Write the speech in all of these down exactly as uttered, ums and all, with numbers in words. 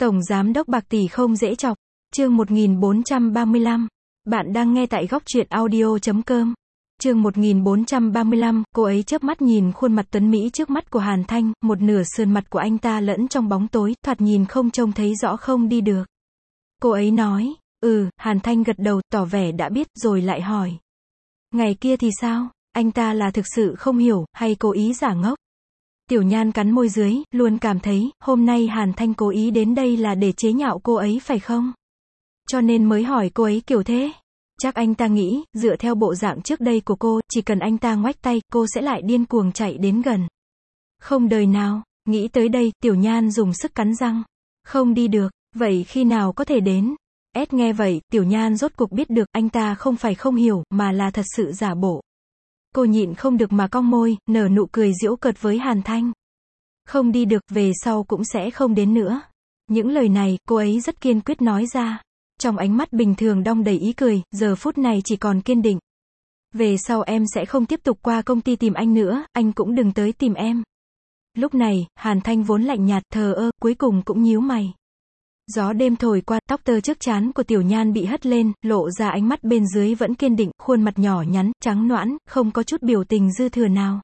Tổng Giám đốc bạc tỷ không dễ chọc. Chương một nghìn bốn trăm ba mươi lăm. Bạn đang nghe tại góc truyện audio chấm com. Chương một nghìn bốn trăm ba mươi lăm, cô ấy chớp mắt nhìn khuôn mặt tuấn mỹ trước mắt của Hàn Thanh, một nửa sườn mặt của anh ta lẫn trong bóng tối, thoạt nhìn không trông thấy rõ không đi được. Cô ấy nói, ừ, Hàn Thanh gật đầu, tỏ vẻ đã biết, rồi lại hỏi. Ngày kia thì sao? Anh ta là thực sự không hiểu, hay cố ý giả ngốc? Tiểu Nhan cắn môi dưới, luôn cảm thấy, hôm nay Hàn Thanh cố ý đến đây là để chế nhạo cô ấy phải không? Cho nên mới hỏi cô ấy kiểu thế. Chắc anh ta nghĩ, dựa theo bộ dạng trước đây của cô, chỉ cần anh ta ngoách tay, cô sẽ lại điên cuồng chạy đến gần. Không đời nào. Nghĩ tới đây, Tiểu Nhan dùng sức cắn răng. Không đi được, vậy khi nào có thể đến? Ed nghe vậy, Tiểu Nhan rốt cuộc biết được, anh ta không phải không hiểu, mà là thật sự giả bộ. Cô nhịn không được mà cong môi, nở nụ cười giễu cợt với Hàn Thanh. Không đi được, về sau cũng sẽ không đến nữa. Những lời này, cô ấy rất kiên quyết nói ra. Trong ánh mắt bình thường đong đầy ý cười, giờ phút này chỉ còn kiên định. Về sau em sẽ không tiếp tục qua công ty tìm anh nữa, anh cũng đừng tới tìm em. Lúc này, Hàn Thanh vốn lạnh nhạt, thờ ơ, cuối cùng cũng nhíu mày. Gió đêm thổi qua, tóc tơ trước trán của Tiểu Nhan bị hất lên, lộ ra ánh mắt bên dưới vẫn kiên định, khuôn mặt nhỏ nhắn, trắng nõn, không có chút biểu tình dư thừa nào.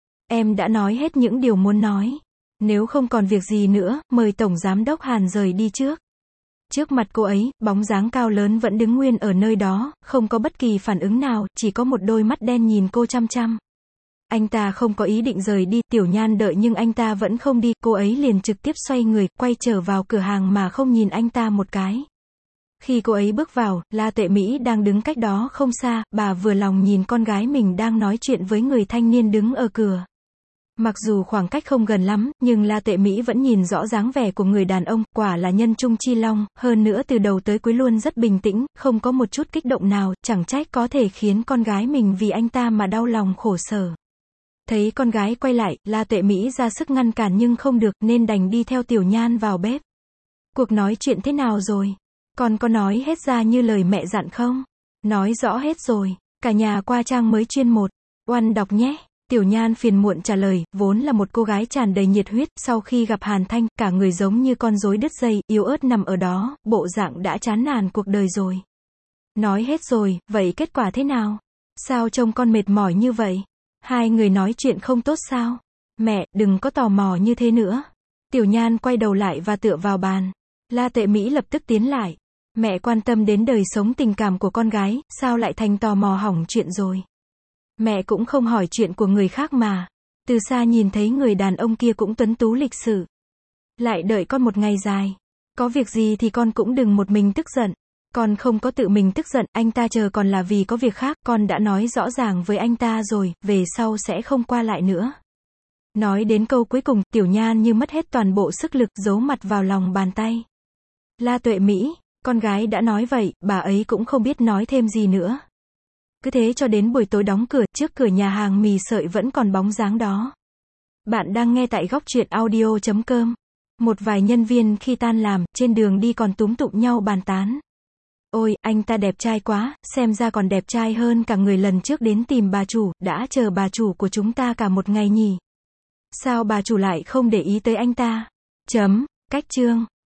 Em đã nói hết những điều muốn nói. Nếu không còn việc gì nữa, mời Tổng Giám đốc Hàn rời đi trước. Trước mặt cô ấy, bóng dáng cao lớn vẫn đứng nguyên ở nơi đó, không có bất kỳ phản ứng nào, chỉ có một đôi mắt đen nhìn cô chăm chăm. Anh ta không có ý định rời đi, Tiểu Nhan đợi nhưng anh ta vẫn không đi, cô ấy liền trực tiếp xoay người, quay trở vào cửa hàng mà không nhìn anh ta một cái. Khi cô ấy bước vào, La Tuệ Mỹ đang đứng cách đó không xa, bà vừa lòng nhìn con gái mình đang nói chuyện với người thanh niên đứng ở cửa. Mặc dù khoảng cách không gần lắm, nhưng La Tuệ Mỹ vẫn nhìn rõ dáng vẻ của người đàn ông, quả là nhân trung chi long, hơn nữa từ đầu tới cuối luôn rất bình tĩnh, không có một chút kích động nào, chẳng trách có thể khiến con gái mình vì anh ta mà đau lòng khổ sở. Thấy con gái quay lại, La Tuệ Mỹ ra sức ngăn cản nhưng không được, nên đành đi theo Tiểu Nhan vào bếp. Cuộc nói chuyện thế nào rồi? Con có nói hết ra như lời mẹ dặn không? Nói rõ hết rồi. Cả nhà qua trang mới chuyên một. Oan đọc nhé. Tiểu Nhan phiền muộn trả lời, vốn là một cô gái tràn đầy nhiệt huyết, sau khi gặp Hàn Thanh, cả người giống như con rối đứt dây, yếu ớt nằm ở đó, bộ dạng đã chán nản cuộc đời rồi. Nói hết rồi, vậy kết quả thế nào? Sao trông con mệt mỏi như vậy? Hai người nói chuyện không tốt sao? Mẹ, đừng có tò mò như thế nữa. Tiểu Nhan quay đầu lại và tựa vào bàn. La Tuệ Mỹ lập tức tiến lại. Mẹ quan tâm đến đời sống tình cảm của con gái, sao lại thành tò mò hỏng chuyện rồi? Mẹ cũng không hỏi chuyện của người khác mà. Từ xa nhìn thấy người đàn ông kia cũng tuấn tú lịch sự. Lại đợi con một ngày dài. Có việc gì thì con cũng đừng một mình tức giận. Con không có tự mình tức giận, anh ta chờ còn là vì có việc khác, con đã nói rõ ràng với anh ta rồi, về sau sẽ không qua lại nữa. Nói đến câu cuối cùng, Tiểu Nhan như mất hết toàn bộ sức lực, giấu mặt vào lòng bàn tay. La Tuệ Mỹ, con gái đã nói vậy, bà ấy cũng không biết nói thêm gì nữa. Cứ thế cho đến buổi tối đóng cửa, trước cửa nhà hàng mì sợi vẫn còn bóng dáng đó. Bạn đang nghe tại góc truyện audio chấm com. Một vài nhân viên khi tan làm, trên đường đi còn túm tụm nhau bàn tán. Ôi, anh ta đẹp trai quá, xem ra còn đẹp trai hơn cả người lần trước đến tìm bà chủ, đã chờ bà chủ của chúng ta cả một ngày nhỉ. Sao bà chủ lại không để ý tới anh ta? Chấm, cách chương.